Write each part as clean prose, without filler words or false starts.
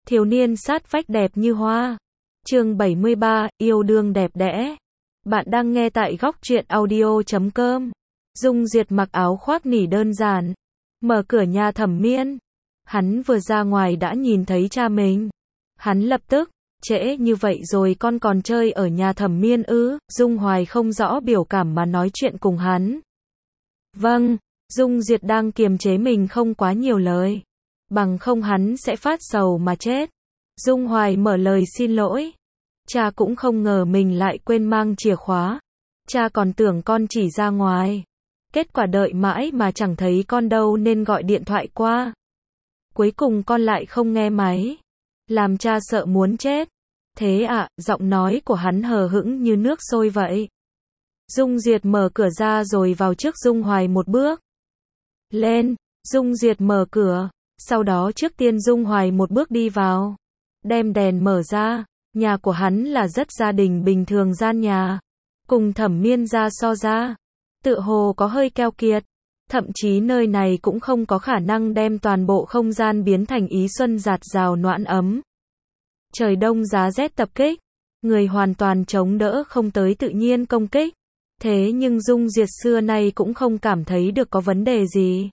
Thiếu niên sát vách đẹp như hoa. Chương 73, yêu đương đẹp đẽ. Bạn đang nghe tại góc truyện audio.com. Dung Diệt mặc áo khoác nỉ đơn giản, mở cửa nhà Thẩm Miên. Hắn vừa ra ngoài đã nhìn thấy cha mình. Hắn lập tức, trễ như vậy rồi con còn chơi ở nhà Thẩm Miên ư? Dung Hoài không rõ biểu cảm mà nói chuyện cùng hắn. Vâng, Dung Diệt đang kiềm chế mình không quá nhiều lời. Bằng không hắn sẽ phát sầu mà chết. Dung Hoài mở lời xin lỗi. Cha cũng không ngờ mình lại quên mang chìa khóa. Cha còn tưởng con chỉ ra ngoài. Kết quả đợi mãi mà chẳng thấy con đâu nên gọi điện thoại qua. Cuối cùng con lại không nghe máy. Làm cha sợ muốn chết. Thế ạ, giọng nói của hắn hờ hững như nước sôi vậy. Dung Diệt mở cửa ra rồi vào trước Dung Hoài một bước. Lên, Dung Diệt mở cửa. Sau đó trước tiên Dung Hoài một bước đi vào. Đem đèn mở ra. Nhà của hắn là rất gia đình bình thường gian nhà. Cùng Thẩm Miên ra so ra. Tựa hồ có hơi keo kiệt. Thậm chí nơi này cũng không có khả năng đem toàn bộ không gian biến thành ý xuân rạt rào noãn ấm. Trời đông giá rét tập kích. Người hoàn toàn chống đỡ không tới tự nhiên công kích. Thế nhưng Dung Diệt xưa nay cũng không cảm thấy được có vấn đề gì.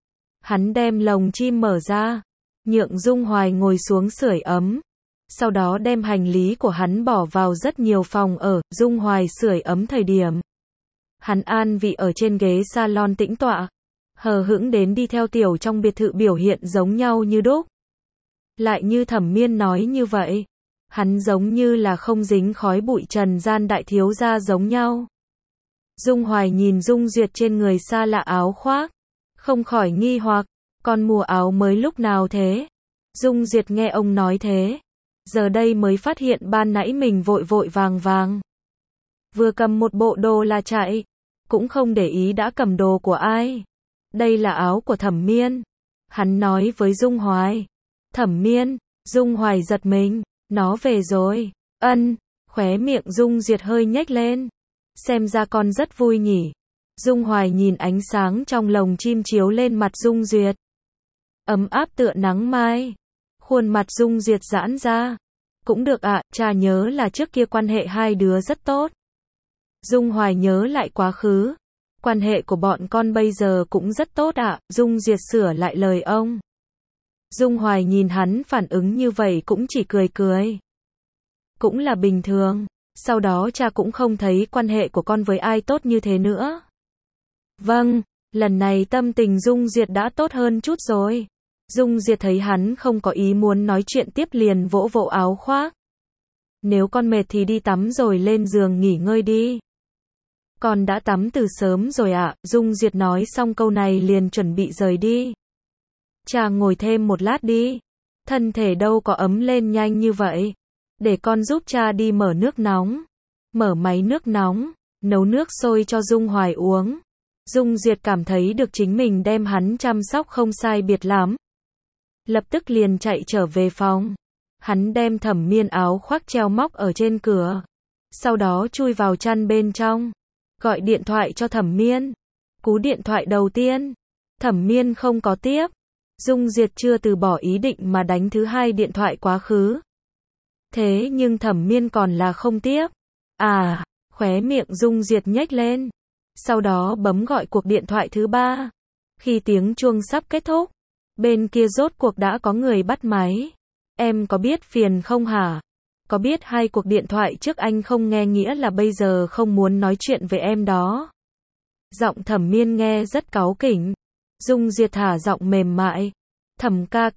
Hắn đem lồng chim mở ra. Nhượng Dung Hoài ngồi xuống sưởi ấm. Sau đó đem hành lý của hắn bỏ vào rất nhiều phòng ở. Dung Hoài sưởi ấm thời điểm. Hắn an vị ở trên ghế salon tĩnh tọa. Hờ hững đến đi theo tiểu trong biệt thự biểu hiện giống nhau như đúc. Lại như Thẩm Miên nói như vậy. Hắn giống như là không dính khói bụi trần gian đại thiếu gia giống nhau. Dung Hoài nhìn Dung Duyệt trên người xa lạ áo khoác. Không khỏi nghi hoặc, con mua áo mới lúc nào thế? Dung Duyệt nghe ông nói thế. Giờ đây mới phát hiện ban nãy mình vội vội vàng vàng. Vừa cầm một bộ đồ là chạy. Cũng không để ý đã cầm đồ của ai. Đây là áo của Thẩm Miên. Hắn nói với Dung Hoài. Thẩm Miên, Dung Hoài giật mình. Nó về rồi. Ân, khóe miệng Dung Duyệt hơi nhếch lên. Xem ra con rất vui nhỉ. Dung Hoài nhìn ánh sáng trong lồng chim chiếu lên mặt Dung Duyệt. Ấm áp tựa nắng mai. Khuôn mặt Dung Duyệt giãn ra. Cũng được ạ, cha nhớ là trước kia quan hệ hai đứa rất tốt. Dung Hoài nhớ lại quá khứ. Quan hệ của bọn con bây giờ cũng rất tốt ạ. Dung Duyệt sửa lại lời ông. Dung Hoài nhìn hắn phản ứng như vậy cũng chỉ cười cười. Cũng là bình thường. Sau đó cha cũng không thấy quan hệ của con với ai tốt như thế nữa. Vâng, lần này tâm tình Dung Duyệt đã tốt hơn chút rồi. Dung Duyệt thấy hắn không có ý muốn nói chuyện tiếp liền vỗ vỗ áo khoác. Nếu con mệt thì đi tắm rồi lên giường nghỉ ngơi đi. Con đã tắm từ sớm rồi ạ. Dung Duyệt nói xong câu này liền chuẩn bị rời đi. Cha ngồi thêm một lát đi. Thân thể đâu có ấm lên nhanh như vậy. Để con giúp cha đi mở nước nóng. Mở máy nước nóng. Nấu nước sôi cho Dung Hoài uống. Dung Duyệt cảm thấy được chính mình đem hắn chăm sóc không sai biệt lắm. Lập tức liền chạy trở về phòng. Hắn đem Thẩm Miên áo khoác treo móc ở trên cửa. Sau đó chui vào chăn bên trong. Gọi điện thoại cho Thẩm Miên. Cú điện thoại đầu tiên. Thẩm Miên không có tiếp. Dung Duyệt chưa từ bỏ ý định mà đánh thứ hai điện thoại quá khứ. Thế nhưng Thẩm Miên còn là không tiếp. À, khóe miệng Dung Duyệt nhếch lên. Sau đó bấm gọi cuộc điện thoại thứ ba. Khi tiếng chuông sắp kết thúc. Bên kia rốt cuộc đã có người bắt máy. Em có biết phiền không hả? Có biết hai cuộc điện thoại trước anh không nghe nghĩa là bây giờ không muốn nói chuyện với em đó. Giọng Thẩm Miên nghe rất cáu kỉnh. Dung Duyệt thả giọng mềm mại. Thẩm ca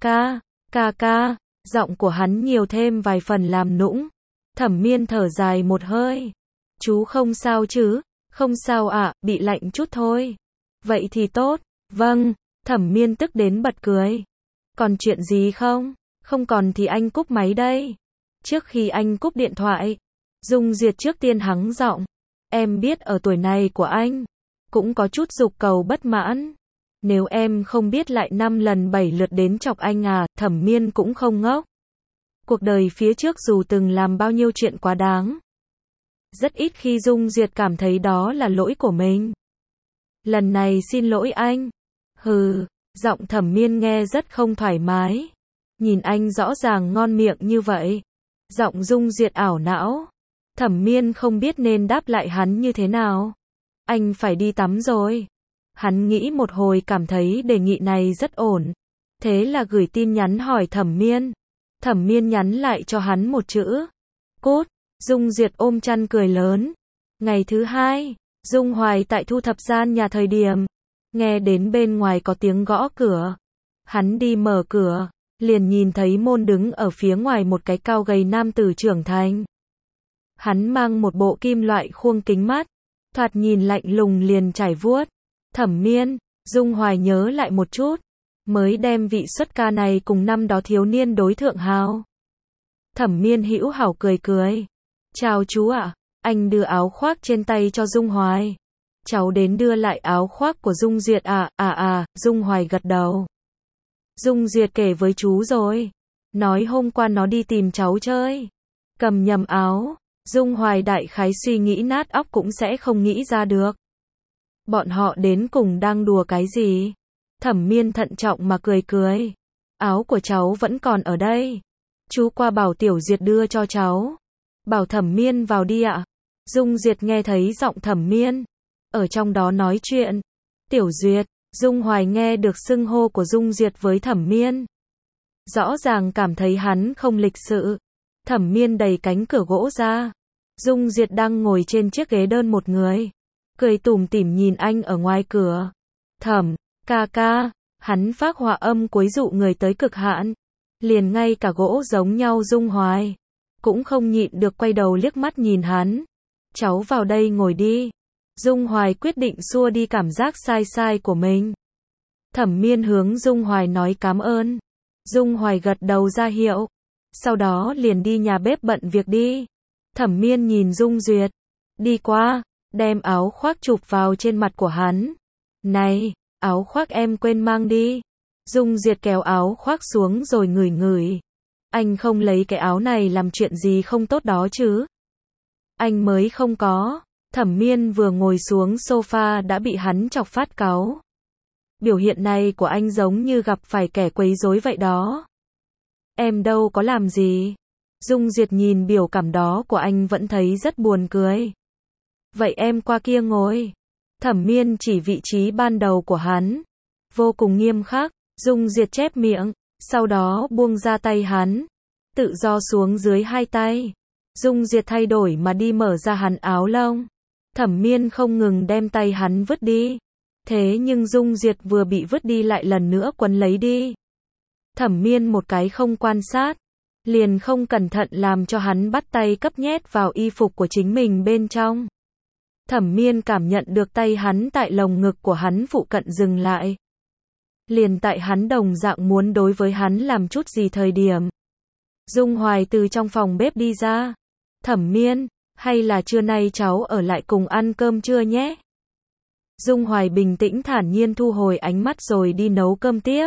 ca. Giọng của hắn nhiều thêm vài phần làm nũng. Thẩm Miên thở dài một hơi. Chú không sao chứ? Không sao ạ, bị lạnh chút thôi. Vậy thì tốt. Vâng, Thẩm Miên tức đến bật cười. Còn chuyện gì không? Không còn thì anh cúp máy đây. Trước khi anh cúp điện thoại, Dung Duyệt trước tiên hắng giọng. Em biết ở tuổi này của anh, cũng có chút dục cầu bất mãn. Nếu em không biết lại 5 lần 7 lượt đến chọc anh à, Thẩm Miên cũng không ngốc. Cuộc đời phía trước dù từng làm bao nhiêu chuyện quá đáng. Rất ít khi Dung Duyệt cảm thấy đó là lỗi của mình. Lần này xin lỗi anh. Hừ, giọng Thẩm Miên nghe rất không thoải mái. nhìn anh rõ ràng ngon miệng như vậy. Giọng Dung Duyệt ảo não. Thẩm Miên không biết nên đáp lại hắn như thế nào. Anh phải đi tắm rồi. Hắn nghĩ một hồi cảm thấy đề nghị này rất ổn. Thế là gửi tin nhắn hỏi Thẩm Miên. Thẩm Miên nhắn lại cho hắn một chữ. Cút. Dung Duyệt ôm chăn cười lớn. Ngày thứ hai, Dung Hoài tại thu thập gian nhà thời điểm. Nghe đến bên ngoài có tiếng gõ cửa. Hắn đi mở cửa. Liền nhìn thấy môn đứng ở phía ngoài một cái cao gầy nam tử trưởng thành. Hắn mang một bộ kim loại khuôn kính mắt. Thoạt nhìn lạnh lùng liền trải vuốt. Thẩm Miên, Dung Hoài nhớ lại một chút. Mới đem vị xuất ca này cùng năm đó thiếu niên đối thượng hào. Thẩm Miên hữu hảo cười cười. Chào chú ạ. Anh đưa áo khoác trên tay cho Dung Hoài. Cháu đến đưa lại áo khoác của Dung Duyệt Dung Hoài gật đầu. Dung Duyệt kể với chú rồi. Nói hôm qua nó đi tìm cháu chơi. Cầm nhầm áo. Dung Hoài đại khái suy nghĩ nát óc cũng sẽ không nghĩ ra được. Bọn họ đến cùng đang đùa cái gì? Thẩm Miên thận trọng mà cười cười. Áo của cháu vẫn còn ở đây. Chú qua bảo Tiểu Duyệt đưa cho cháu. Bảo Thẩm Miên vào đi ạ. Dung Duyệt nghe thấy giọng Thẩm Miên. Ở trong đó nói chuyện. Tiểu Duyệt. Dung Hoài nghe được xưng hô của Dung Duyệt với Thẩm Miên. Rõ ràng cảm thấy hắn không lịch sự. Thẩm Miên đẩy cánh cửa gỗ ra. Dung Duyệt đang ngồi trên chiếc ghế đơn một người. Cười tủm tỉm nhìn anh ở ngoài cửa. Thẩm, ca ca. Hắn phác họa âm quấy dụ người tới cực hạn. Liền ngay cả gỗ giống nhau Dung Hoài. Cũng không nhịn được quay đầu liếc mắt nhìn hắn. Cháu vào đây ngồi đi. Dung Hoài quyết định xua đi cảm giác sai sai của mình. Thẩm Miên hướng Dung Hoài nói cảm ơn. Dung Hoài gật đầu ra hiệu. Sau đó liền đi nhà bếp bận việc đi. Thẩm Miên nhìn Dung Duyệt. Đi qua, đem áo khoác chụp vào trên mặt của hắn. Này, áo khoác em quên mang đi. Dung Duyệt kéo áo khoác xuống rồi ngửi ngửi. Anh không lấy cái áo này làm chuyện gì không tốt đó chứ? Anh mới không có. Thẩm Miên vừa ngồi xuống sofa đã bị hắn chọc phát cáu. Biểu hiện này của anh giống như gặp phải kẻ quấy rối vậy đó. Em đâu có làm gì. Dung Duyệt nhìn biểu cảm đó của anh vẫn thấy rất buồn cười. Vậy em qua kia ngồi. Thẩm Miên chỉ vị trí ban đầu của hắn. Vô cùng nghiêm khắc. Dung Duyệt chép miệng. Sau đó buông ra tay hắn. Tự do xuống dưới hai tay. Dung Duyệt thay đổi mà đi mở ra hắn áo lông. Thẩm Miên không ngừng đem tay hắn vứt đi. Thế nhưng Dung Duyệt vừa bị vứt đi lại lần nữa quấn lấy đi. Thẩm Miên một cái không quan sát. Liền không cẩn thận làm cho hắn bắt tay cấp nhét vào y phục của chính mình bên trong. Thẩm Miên cảm nhận được tay hắn tại lồng ngực của hắn phụ cận dừng lại. Liền tại hắn đồng dạng muốn đối với hắn làm chút gì thời điểm. Dung Hoài từ trong phòng bếp đi ra. Thẩm Miên, hay là trưa nay cháu ở lại cùng ăn cơm trưa nhé? Dung Hoài bình tĩnh thản nhiên thu hồi ánh mắt rồi đi nấu cơm tiếp.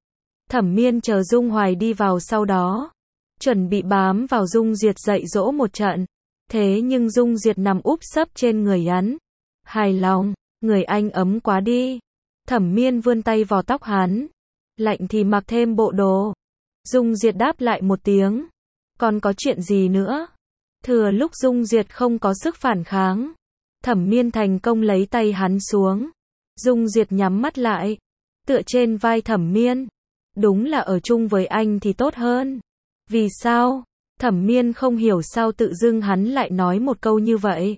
Thẩm Miên chờ Dung Hoài đi vào sau đó. Chuẩn bị bám vào Dung Duyệt dạy dỗ một trận. Thế nhưng Dung Duyệt nằm úp sấp trên người hắn. Hài lòng, người anh ấm quá đi. Thẩm Miên vươn tay vò tóc hắn. Lạnh thì mặc thêm bộ đồ. Dung Duyệt đáp lại một tiếng. Còn có chuyện gì nữa? Thừa lúc Dung Duyệt không có sức phản kháng. Thẩm Miên thành công lấy tay hắn xuống. Dung Duyệt nhắm mắt lại. Tựa trên vai Thẩm Miên. Đúng là ở chung với anh thì tốt hơn. Vì sao? Thẩm Miên không hiểu sao tự dưng hắn lại nói một câu như vậy.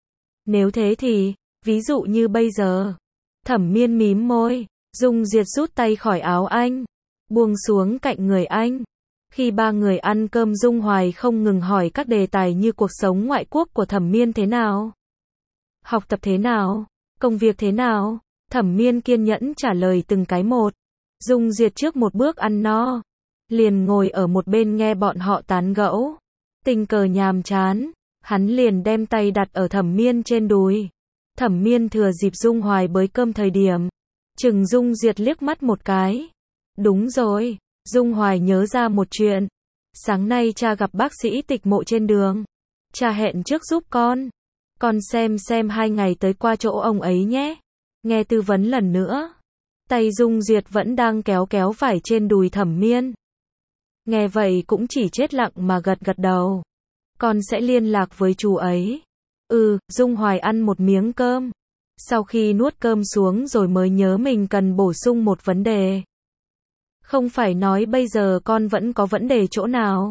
Nếu thế thì, ví dụ như bây giờ. Thẩm Miên mím môi. Dung Duyệt rút tay khỏi áo anh. Buông xuống cạnh người anh. Khi ba người ăn cơm Dung Hoài không ngừng hỏi các đề tài như cuộc sống ngoại quốc của Thẩm Miên thế nào. Học tập thế nào. Công việc thế nào. Thẩm Miên kiên nhẫn trả lời từng cái một. Dung Duyệt trước một bước ăn no. Liền ngồi ở một bên nghe bọn họ tán gẫu. Tình cờ nhàm chán. Hắn liền đem tay đặt ở Thẩm Miên trên đùi. Thẩm Miên thừa dịp Dung Hoài bới cơm thời điểm. Chừng Dung Duyệt liếc mắt một cái. Đúng rồi. Dung Hoài nhớ ra một chuyện. Sáng nay cha gặp bác sĩ tịch mộ trên đường. Cha hẹn trước giúp con. Con xem 2 ngày tới qua chỗ ông ấy nhé. Nghe tư vấn lần nữa. Tay Dung Duyệt vẫn đang kéo vải trên đùi Thẩm Miên. Nghe vậy cũng chỉ chết lặng mà gật gật đầu. Con sẽ liên lạc với chú ấy. Dung Hoài ăn một miếng cơm. Sau khi nuốt cơm xuống rồi mới nhớ mình cần bổ sung một vấn đề. Không phải nói bây giờ con vẫn có vấn đề chỗ nào.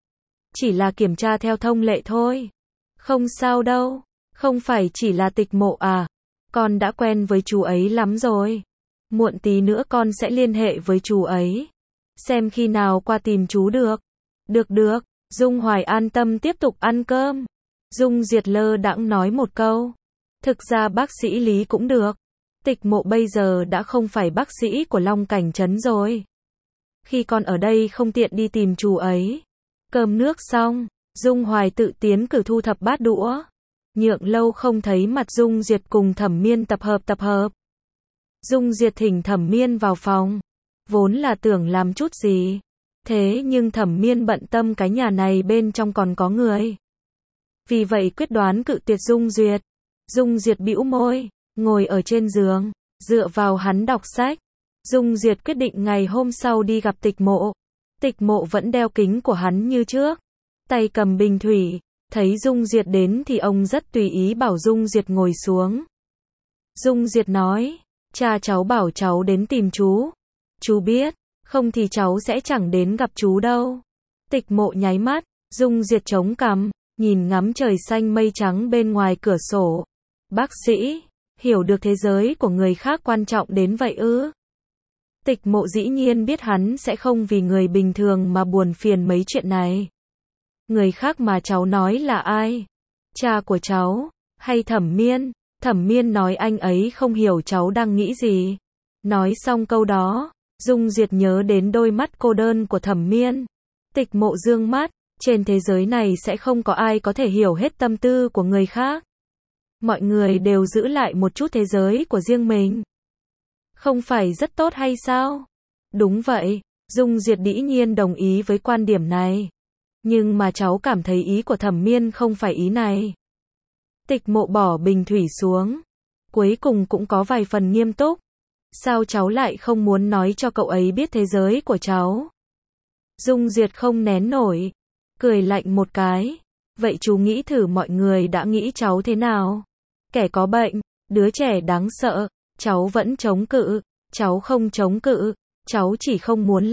Chỉ là kiểm tra theo thông lệ thôi. Không sao đâu. Không phải chỉ là Tịch Mộ à. Con đã quen với chú ấy lắm rồi. Muộn tí nữa con sẽ liên hệ với chú ấy. Xem khi nào qua tìm chú được. Được. Dung Hoài an tâm tiếp tục ăn cơm. Dung Diệt lơ đãng nói một câu. Thực ra bác sĩ Lý cũng được. Tịch Mộ bây giờ đã không phải bác sĩ của Long Cảnh Trấn rồi. Khi con ở đây không tiện đi tìm chú ấy. Cơm nước xong, Dung Hoài tự tiến cử thu thập bát đũa. Nhượng lâu không thấy mặt Dung Diệt cùng Thẩm Miên tập hợp. Dung Diệt thỉnh Thẩm Miên vào phòng. Vốn là tưởng làm chút gì. Thế nhưng Thẩm Miên bận tâm cái nhà này bên trong còn có người. Vì vậy quyết đoán cự tuyệt Dung Diệt. Dung Diệt bĩu môi, ngồi ở trên giường, dựa vào hắn đọc sách. Dung Diệt quyết định ngày hôm sau đi gặp Tịch Mộ. Tịch Mộ vẫn đeo kính của hắn như trước. Tay cầm bình thủy. Thấy Dung Diệt đến thì ông rất tùy ý bảo Dung Diệt ngồi xuống. Dung Diệt nói, cha cháu bảo cháu đến tìm chú. Chú biết, không thì cháu sẽ chẳng đến gặp chú đâu. Tịch Mộ nháy mắt, Dung Diệt chống cằm, nhìn ngắm trời xanh mây trắng bên ngoài cửa sổ. Bác sĩ, hiểu được thế giới của người khác quan trọng đến vậy ư? Tịch Mộ dĩ nhiên biết hắn sẽ không vì người bình thường mà buồn phiền mấy chuyện này. Người khác mà cháu nói là ai? Cha của cháu, hay Thẩm Miên? Thẩm Miên nói anh ấy không hiểu cháu đang nghĩ gì. Nói xong câu đó, Dung Diệt nhớ đến đôi mắt cô đơn của Thẩm Miên. Tịch Mộ dương mắt, trên thế giới này sẽ không có ai có thể hiểu hết tâm tư của người khác. Mọi người đều giữ lại một chút thế giới của riêng mình. Không phải rất tốt hay sao? Đúng vậy, Dung Diệt dĩ nhiên đồng ý với quan điểm này. Nhưng mà cháu cảm thấy ý của Thẩm Miên không phải ý này. Tịch Mộ bỏ bình thủy xuống. Cuối cùng cũng có vài phần nghiêm túc. Sao cháu lại không muốn nói cho cậu ấy biết thế giới của cháu? Dung Diệt không nén nổi. Cười lạnh một cái. Vậy chú nghĩ thử mọi người đã nghĩ cháu thế nào? Kẻ có bệnh, đứa trẻ đáng sợ. Cháu vẫn chống cự. Cháu không chống cự. Cháu chỉ không muốn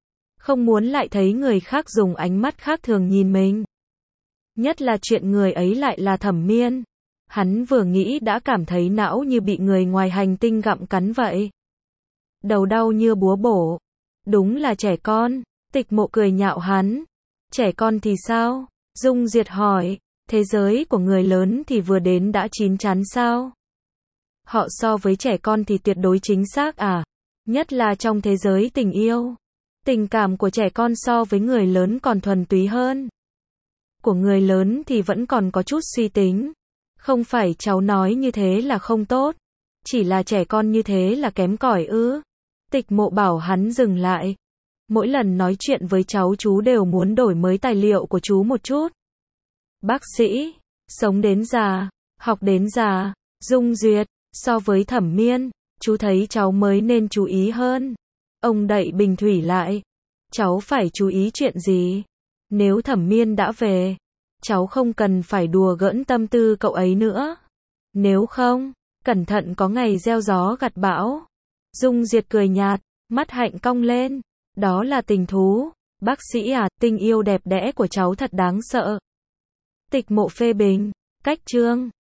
lại thấy người khác dùng ánh mắt khác thường nhìn mình. Nhất là chuyện người ấy lại là Thẩm Miên. Hắn vừa nghĩ đã cảm thấy não như bị người ngoài hành tinh gặm cắn vậy. Đầu đau như búa bổ. Đúng là trẻ con. Tịch Mộ cười nhạo hắn. Trẻ con thì sao? Dung Diệt hỏi. Thế giới của người lớn thì vừa đến đã chín chắn sao? Họ so với trẻ con thì tuyệt đối chính xác à? Nhất là trong thế giới tình yêu. Tình cảm của trẻ con so với người lớn còn thuần túy hơn. Của người lớn thì vẫn còn có chút suy tính. Không phải cháu nói như thế là không tốt. Chỉ là trẻ con như thế là kém cỏi ư? Tịch Mộ bảo hắn dừng lại. Mỗi lần nói chuyện với cháu chú đều muốn đổi mới tài liệu của chú một chút. Bác sĩ, sống đến già, học đến già. Dung Duyệt, so với Thẩm Miên, chú thấy cháu mới nên chú ý hơn. Ông đậy bình thủy lại. Cháu phải chú ý chuyện gì? Nếu Thẩm Miên đã về, cháu không cần phải đùa giỡn tâm tư cậu ấy nữa. Nếu không, cẩn thận có ngày gieo gió gặt bão. Dung Diệt cười nhạt, mắt hạnh cong lên. Đó là tình thú. Bác sĩ à, tình yêu đẹp đẽ của cháu thật đáng sợ. Tịch Mộ phê bình. Cách chương